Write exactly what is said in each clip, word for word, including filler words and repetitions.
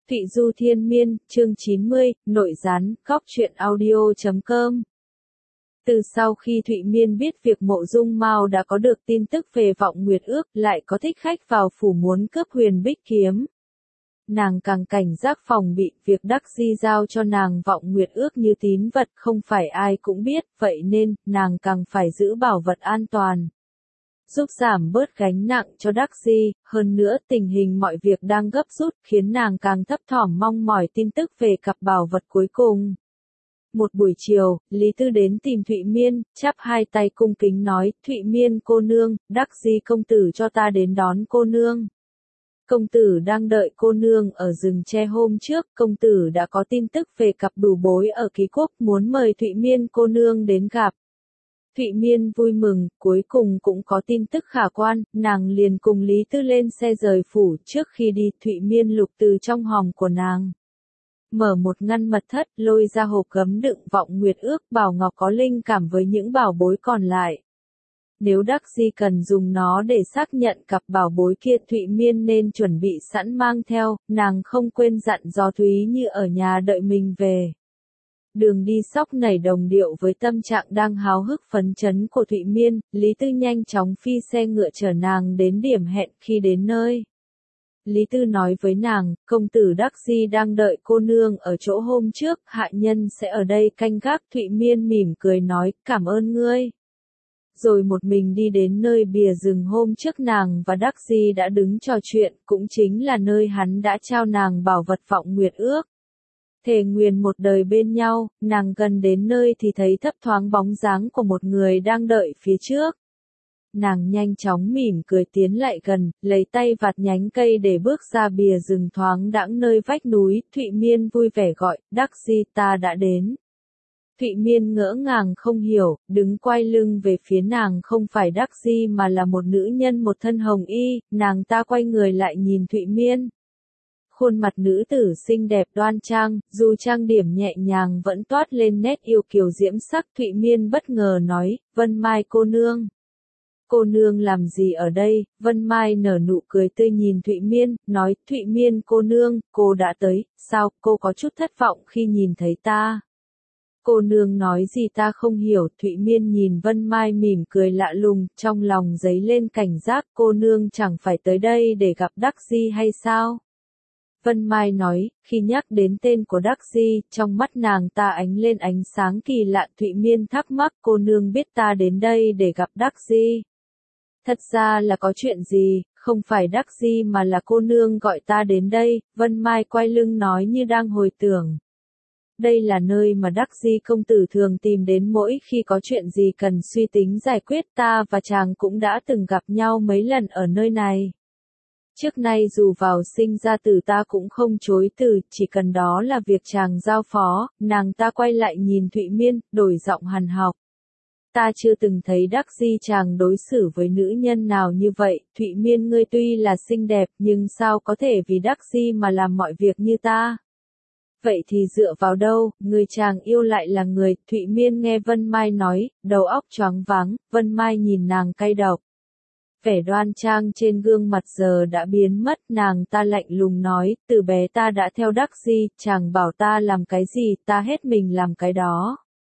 Thụy Du Thiên Miên, chương chín mươi, nội gián, góc truyện audio chấm com. Từ sau khi Thụy Miên biết việc Mộ Dung Mao đã có được tin tức về Vọng Nguyệt Ước, lại có thích khách vào phủ muốn cướp Huyền Bích Kiếm, nàng càng cảnh giác phòng bị, việc Đắc Di giao cho nàng Vọng Nguyệt Ước như tín vật không phải ai cũng biết, vậy nên, nàng càng phải giữ bảo vật an toàn, giúp giảm bớt gánh nặng cho Đắc Di. Hơn nữa tình hình mọi việc đang gấp rút khiến nàng càng thấp thỏm mong mỏi tin tức về cặp bảo vật cuối cùng. Một buổi chiều, Lý Tư đến tìm Thụy Miên, chắp hai tay cung kính nói, Thụy Miên cô nương, Đắc Di công tử cho ta đến đón cô nương. Công tử đang đợi cô nương ở rừng tre hôm trước, công tử đã có tin tức về cặp đủ bối ở Ký Quốc, muốn mời Thụy Miên cô nương đến gặp. Thụy Miên vui mừng, cuối cùng cũng có tin tức khả quan, nàng liền cùng Lý Tư lên xe rời phủ. Trước khi đi, Thụy Miên lục từ trong hòm của nàng, mở một ngăn mật thất, lôi ra hộp gấm đựng Vọng Nguyệt Ước, bảo ngọc có linh cảm với những bảo bối còn lại. Nếu Đắc Di cần dùng nó để xác nhận cặp bảo bối kia, Thụy Miên nên chuẩn bị sẵn mang theo, nàng không quên dặn dò Thúy Như ở nhà đợi mình về. Đường đi sóc nảy đồng điệu với tâm trạng đang háo hức phấn chấn của Thụy Miên, Lý Tư nhanh chóng phi xe ngựa chở nàng đến điểm hẹn. Khi đến nơi, Lý Tư nói với nàng, công tử Đắc Di đang đợi cô nương ở chỗ hôm trước, hạ nhân sẽ ở đây canh gác. Thụy Miên mỉm cười nói, cảm ơn ngươi. Rồi một mình đi đến nơi bìa rừng hôm trước nàng và Đắc Di đã đứng trò chuyện, cũng chính là nơi hắn đã trao nàng bảo vật Vọng Nguyệt Ước. Thề nguyền một đời bên nhau, nàng gần đến nơi thì thấy thấp thoáng bóng dáng của một người đang đợi phía trước. Nàng nhanh chóng mỉm cười tiến lại gần, lấy tay vạt nhánh cây để bước ra bìa rừng thoáng đãng nơi vách núi. Thụy Miên vui vẻ gọi, Đắc Di ta đã đến. Thụy Miên ngỡ ngàng không hiểu, đứng quay lưng về phía nàng không phải Đắc Di mà là một nữ nhân một thân hồng y. Nàng ta quay người lại nhìn Thụy Miên. Khuôn mặt nữ tử xinh đẹp đoan trang, dù trang điểm nhẹ nhàng vẫn toát lên nét yêu kiều diễm sắc. Thụy Miên bất ngờ nói, Vân Mai cô nương. Cô nương làm gì ở đây? Vân Mai nở nụ cười tươi nhìn Thụy Miên, nói, Thụy Miên cô nương, cô đã tới, sao, cô có chút thất vọng khi nhìn thấy ta? Cô nương nói gì ta không hiểu. Thụy Miên nhìn Vân Mai mỉm cười lạ lùng, trong lòng dấy lên cảnh giác, cô nương chẳng phải tới đây để gặp Đắc Di hay sao? Vân Mai nói, khi nhắc đến tên của Đắc Di, trong mắt nàng ta ánh lên ánh sáng kỳ lạ. Thụy Miên thắc mắc, cô nương biết ta đến đây để gặp Đắc Di. Thật ra là có chuyện gì, không phải Đắc Di mà là cô nương gọi ta đến đây. Vân Mai quay lưng nói như đang hồi tưởng. Đây là nơi mà Đắc Di công tử thường tìm đến mỗi khi có chuyện gì cần suy tính giải quyết. Ta và chàng cũng đã từng gặp nhau mấy lần ở nơi này. Trước nay dù vào sinh ra tử ta cũng không chối từ, chỉ cần đó là việc chàng giao phó. Nàng ta quay lại nhìn Thụy Miên, đổi giọng hằn học. Ta chưa từng thấy Đắc Di chàng đối xử với nữ nhân nào như vậy. Thụy Miên ngươi tuy là xinh đẹp nhưng sao có thể vì Đắc Di mà làm mọi việc như ta? Vậy thì dựa vào đâu, người chàng yêu lại là người? Thụy Miên nghe Vân Mai nói, đầu óc choáng váng. Vân Mai nhìn nàng cay độc. Vẻ đoan trang trên gương mặt giờ đã biến mất. Nàng ta lạnh lùng nói, từ bé ta đã theo Đắc Di, chàng bảo ta làm cái gì, ta hết mình làm cái đó.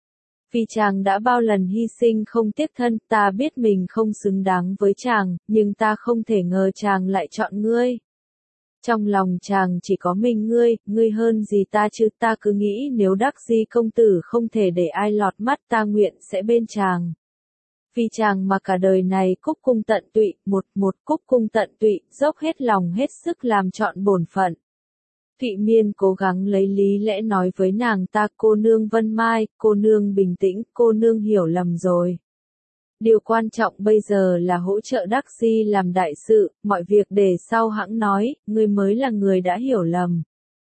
Vì chàng đã bao lần hy sinh không tiếc thân, ta biết mình không xứng đáng với chàng, nhưng ta không thể ngờ chàng lại chọn ngươi. Trong lòng chàng chỉ có mình ngươi, ngươi hơn gì ta chứ? Ta cứ nghĩ nếu Đắc Di công tử không thể để ai lọt mắt, ta nguyện sẽ bên chàng. Vì chàng mà cả đời này cúc cung tận tụy, một một cúc cung tận tụy, dốc hết lòng hết sức làm trọn bổn phận. Thụy Miên cố gắng lấy lý lẽ nói với nàng ta, cô nương Vân Mai, cô nương bình tĩnh, cô nương hiểu lầm rồi. Điều quan trọng bây giờ là hỗ trợ Đắc Di làm đại sự, mọi việc để sau hãng nói, ngươi mới là người đã hiểu lầm.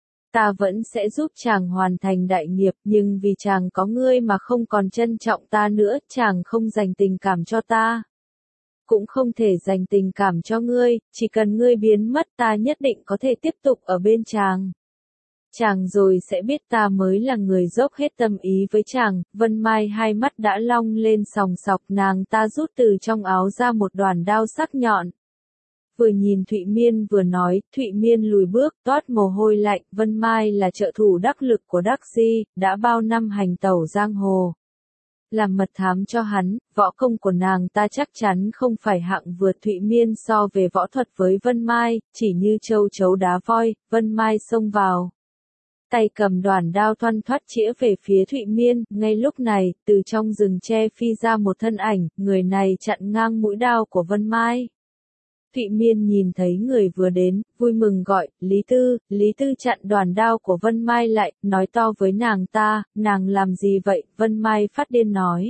Ta vẫn sẽ giúp chàng hoàn thành đại nghiệp, nhưng vì chàng có ngươi mà không còn trân trọng ta nữa, chàng không dành tình cảm cho ta. Cũng không thể dành tình cảm cho ngươi, chỉ cần ngươi biến mất ta nhất định có thể tiếp tục ở bên chàng. Chàng rồi sẽ biết ta mới là người dốc hết tâm ý với chàng. Vân Mai hai mắt đã long lên sòng sọc, nàng ta rút từ trong áo ra một đoàn đao sắc nhọn. Vừa nhìn Thụy Miên vừa nói, Thụy Miên lùi bước, toát mồ hôi lạnh, Vân Mai là trợ thủ đắc lực của Đắc Di, đã bao năm hành tẩu giang hồ. Làm mật thám cho hắn, võ công của nàng ta chắc chắn không phải hạng vừa. Thụy Miên so về võ thuật với Vân Mai, chỉ như châu chấu đá voi, Vân Mai xông vào. Tay cầm đoàn đao thoăn thoắt chĩa về phía Thụy Miên, ngay lúc này, từ trong rừng tre phi ra một thân ảnh, người này chặn ngang mũi đao của Vân Mai. Thụy Miên nhìn thấy người vừa đến, vui mừng gọi, Lý Tư, Lý Tư chặn đoàn đao của Vân Mai lại, nói to với nàng ta, nàng làm gì vậy, Vân Mai phát điên nói.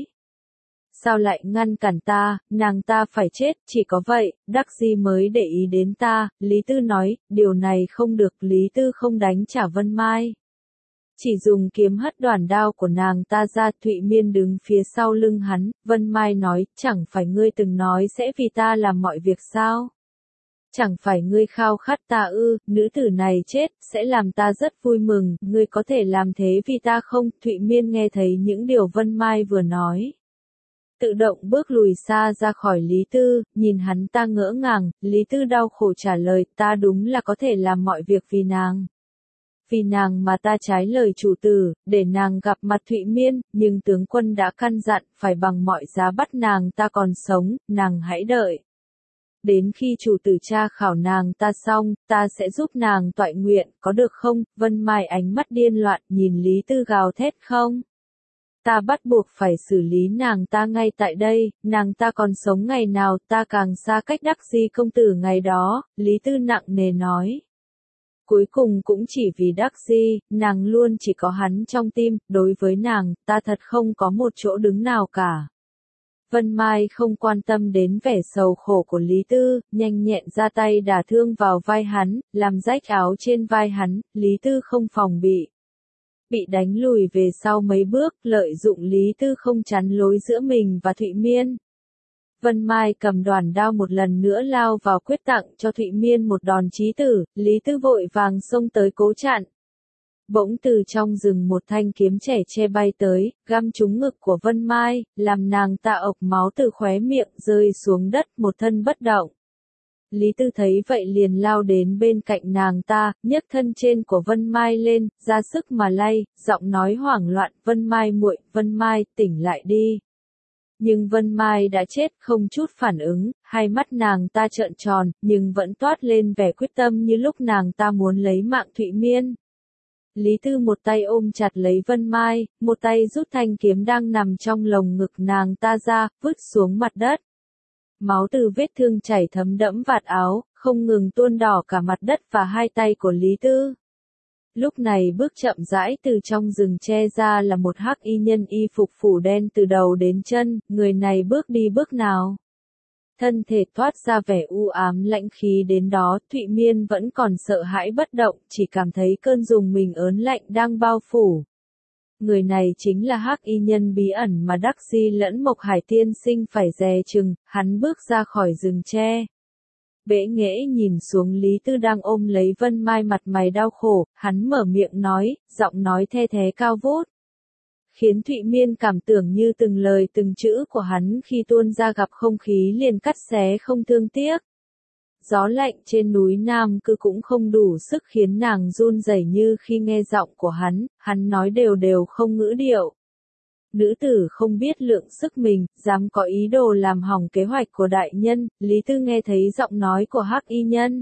Sao lại ngăn cản ta, nàng ta phải chết, chỉ có vậy, Đắc Di mới để ý đến ta, Lý Tư nói, điều này không được, Lý Tư không đánh trả Vân Mai. Chỉ dùng kiếm hất đoàn đao của nàng ta ra. Thụy Miên đứng phía sau lưng hắn, Vân Mai nói, chẳng phải ngươi từng nói sẽ vì ta làm mọi việc sao? Chẳng phải ngươi khao khát ta ư, nữ tử này chết, sẽ làm ta rất vui mừng, ngươi có thể làm thế vì ta không? Thụy Miên nghe thấy những điều Vân Mai vừa nói. Tự động bước lùi xa ra khỏi Lý Tư, nhìn hắn ta ngỡ ngàng, Lý Tư đau khổ trả lời, ta đúng là có thể làm mọi việc vì nàng. Vì nàng mà ta trái lời chủ tử, để nàng gặp mặt Thụy Miên, nhưng tướng quân đã căn dặn, phải bằng mọi giá bắt nàng ta còn sống, nàng hãy đợi. Đến khi chủ tử tra khảo nàng ta xong, ta sẽ giúp nàng toại nguyện, có được không? Vân Mai ánh mắt điên loạn, nhìn Lý Tư gào thét không? Ta bắt buộc phải xử lý nàng ta ngay tại đây, nàng ta còn sống ngày nào, ta càng xa cách Đắc Di công tử ngày đó, Lý Tư nặng nề nói. Cuối cùng cũng chỉ vì Đắc Di, nàng luôn chỉ có hắn trong tim, đối với nàng, ta thật không có một chỗ đứng nào cả. Vân Mai không quan tâm đến vẻ sầu khổ của Lý Tư, nhanh nhẹn ra tay đả thương vào vai hắn, làm rách áo trên vai hắn, Lý Tư không phòng bị. Bị đánh lùi về sau mấy bước, lợi dụng Lý Tư không chắn lối giữa mình và Thụy Miên. Vân Mai cầm đoàn đao một lần nữa lao vào quyết tặng cho Thụy Miên một đòn chí tử, Lý Tư vội vàng xông tới cố chặn. Bỗng từ trong rừng một thanh kiếm trẻ tre bay tới, găm trúng ngực của Vân Mai, làm nàng ta ộc máu từ khóe miệng rơi xuống đất một thân bất động. Lý Tư thấy vậy liền lao đến bên cạnh nàng ta, nhấc thân trên của Vân Mai lên, ra sức mà lay, giọng nói hoảng loạn, Vân Mai muội, Vân Mai, tỉnh lại đi. Nhưng Vân Mai đã chết, không chút phản ứng, hai mắt nàng ta trợn tròn, nhưng vẫn toát lên vẻ quyết tâm như lúc nàng ta muốn lấy mạng Thụy Miên. Lý Tư một tay ôm chặt lấy Vân Mai, một tay rút thanh kiếm đang nằm trong lồng ngực nàng ta ra, vứt xuống mặt đất. Máu từ vết thương chảy thấm đẫm vạt áo, không ngừng tuôn đỏ cả mặt đất và hai tay của Lý Tư. Lúc này bước chậm rãi từ trong rừng tre ra là một hắc y nhân y phục phủ đen từ đầu đến chân, người này bước đi bước nào. Thân thể thoát ra vẻ u ám lạnh khí đến đó, Thụy Miên vẫn còn sợ hãi bất động, chỉ cảm thấy cơn rùng mình ớn lạnh đang bao phủ. Người này chính là hắc y nhân bí ẩn mà Đắc Di lẫn Mộc Hải tiên sinh phải dè chừng, hắn bước ra khỏi rừng tre. Bẽ nghễ nhìn xuống Lý Tư đang ôm lấy Vân Mai mặt mày đau khổ, hắn mở miệng nói, giọng nói the thé cao vút. Khiến Thụy Miên cảm tưởng như từng lời từng chữ của hắn khi tuôn ra gặp không khí liền cắt xé không thương tiếc. Gió lạnh trên núi Nam Cư cũng không đủ sức khiến nàng run rẩy như khi nghe giọng của hắn, hắn nói đều đều không ngữ điệu. Nữ tử không biết lượng sức mình, dám có ý đồ làm hỏng kế hoạch của đại nhân, Lý Tư nghe thấy giọng nói của hắc y nhân.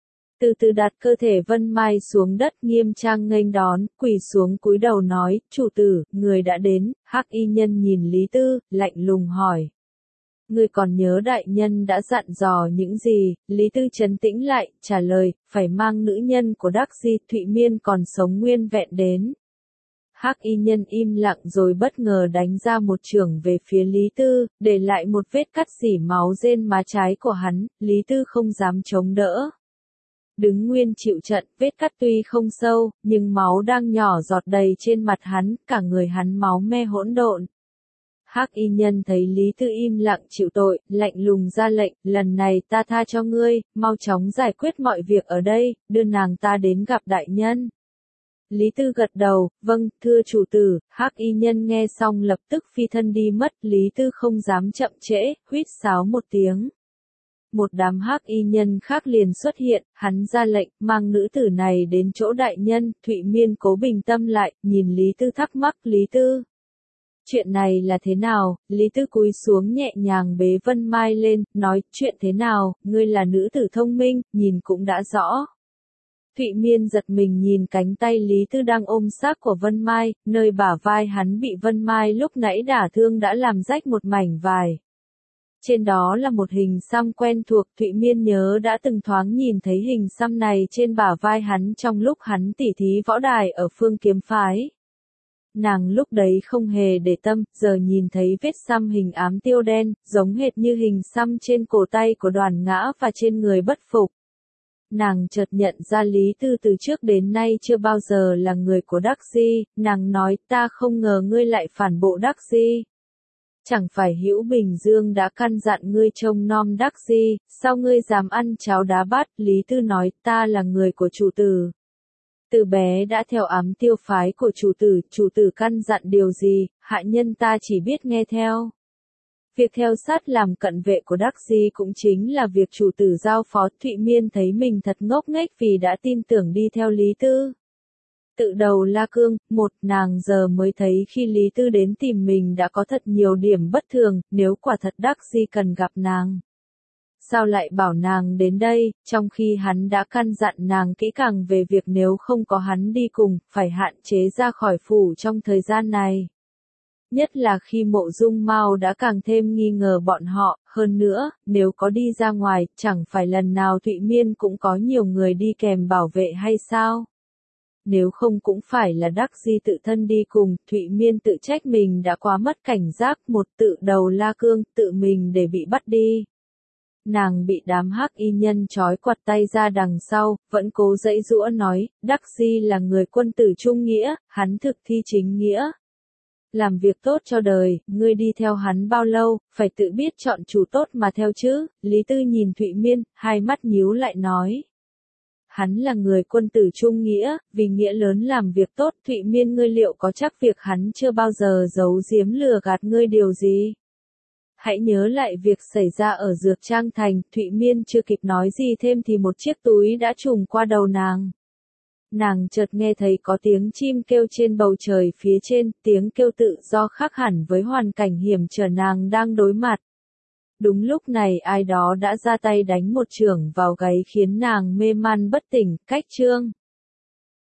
Từ từ đặt cơ thể Vân Mai xuống đất nghiêm trang nghênh đón, quỳ xuống cúi đầu nói, chủ tử, người đã đến, hắc y nhân nhìn Lý Tư, lạnh lùng hỏi. Người còn nhớ đại nhân đã dặn dò những gì, Lý Tư trấn tĩnh lại, trả lời, phải mang nữ nhân của Đắc Di Thụy Miên còn sống nguyên vẹn đến. Hắc y nhân im lặng rồi bất ngờ đánh ra một chưởng về phía Lý Tư, để lại một vết cắt rỉ máu trên má trái của hắn, Lý Tư không dám chống đỡ. Đứng nguyên chịu trận, vết cắt tuy không sâu, nhưng máu đang nhỏ giọt đầy trên mặt hắn, cả người hắn máu me hỗn độn. Hắc y nhân thấy Lý Tư im lặng chịu tội, lạnh lùng ra lệnh, lần này ta tha cho ngươi, mau chóng giải quyết mọi việc ở đây, đưa nàng ta đến gặp đại nhân. Lý Tư gật đầu, vâng, thưa chủ tử, hắc y nhân nghe xong lập tức phi thân đi mất, Lý Tư không dám chậm trễ, huýt sáo một tiếng. một đám hắc y nhân khác liền xuất hiện, hắn ra lệnh, mang nữ tử này đến chỗ đại nhân, Thụy Miên cố bình tâm lại, nhìn Lý Tư thắc mắc, Lý Tư. Chuyện này là thế nào? Lý Tư cúi xuống nhẹ nhàng bế Vân Mai lên, nói, chuyện thế nào, ngươi là nữ tử thông minh, nhìn cũng đã rõ. Thụy Miên giật mình nhìn cánh tay Lý Tư đang ôm xác của Vân Mai, nơi bả vai hắn bị Vân Mai lúc nãy đả thương đã làm rách một mảnh vải. Trên đó là một hình xăm quen thuộc, Thụy Miên nhớ đã từng thoáng nhìn thấy hình xăm này trên bả vai hắn trong lúc hắn tỉ thí võ đài ở Phương Kiếm Phái. Nàng lúc đấy không hề để tâm, giờ nhìn thấy vết xăm hình ám tiêu đen, giống hệt như hình xăm trên cổ tay của Đoàn Ngã và trên người Bất Phục. Nàng chợt nhận ra Lý Tư từ trước đến nay chưa bao giờ là người của Đắc Di, nàng nói, ta không ngờ ngươi lại phản bộ Đắc Di. Chẳng phải Hữu Bình Dương đã căn dặn ngươi trông nom Đắc Di, sao ngươi dám ăn cháo đá bát? Lý Tư nói, ta là người của chủ tử. Từ bé đã theo ám tiêu phái của chủ tử, chủ tử căn dặn điều gì, hạ nhân ta chỉ biết nghe theo. Việc theo sát làm cận vệ của Đắc Di cũng chính là việc chủ tử giao phó. Thụy Miên thấy mình thật ngốc nghếch vì đã tin tưởng đi theo Lý Tư. Tự đầu La Cương, một nàng giờ mới thấy khi Lý Tư đến tìm mình đã có thật nhiều điểm bất thường, nếu quả thật Đắc Di cần gặp nàng. Sao lại bảo nàng đến đây, trong khi hắn đã căn dặn nàng kỹ càng về việc nếu không có hắn đi cùng, phải hạn chế ra khỏi phủ trong thời gian này. Nhất là khi Mộ Dung Mao đã càng thêm nghi ngờ bọn họ, hơn nữa, nếu có đi ra ngoài, chẳng phải lần nào Thụy Miên cũng có nhiều người đi kèm bảo vệ hay sao? Nếu không cũng phải là Đắc Di tự thân đi cùng, Thụy Miên tự trách mình đã quá mất cảnh giác, một tự đầu La Cương, tự mình để bị bắt đi. Nàng bị đám hắc y nhân trói quặt tay ra đằng sau, vẫn cố giãy giụa nói, Đắc Di là người quân tử trung nghĩa, hắn thực thi chính nghĩa. Làm việc tốt cho đời, ngươi đi theo hắn bao lâu, phải tự biết chọn chủ tốt mà theo chứ. Lý Tư nhìn Thụy Miên, hai mắt nhíu lại nói. Hắn là người quân tử trung nghĩa, vì nghĩa lớn làm việc tốt. Thụy Miên, ngươi liệu có chắc việc hắn chưa bao giờ giấu giếm lừa gạt ngươi điều gì? Hãy nhớ lại việc xảy ra ở Dược Trang Thành. Thụy Miên chưa kịp nói gì thêm thì một chiếc túi đã trùm qua đầu nàng. Nàng chợt nghe thấy có tiếng chim kêu trên bầu trời phía trên, tiếng kêu tự do khác hẳn với hoàn cảnh hiểm trở nàng đang đối mặt. Đúng lúc này ai đó đã ra tay đánh một chưởng vào gáy khiến nàng mê man bất tỉnh, cách chương.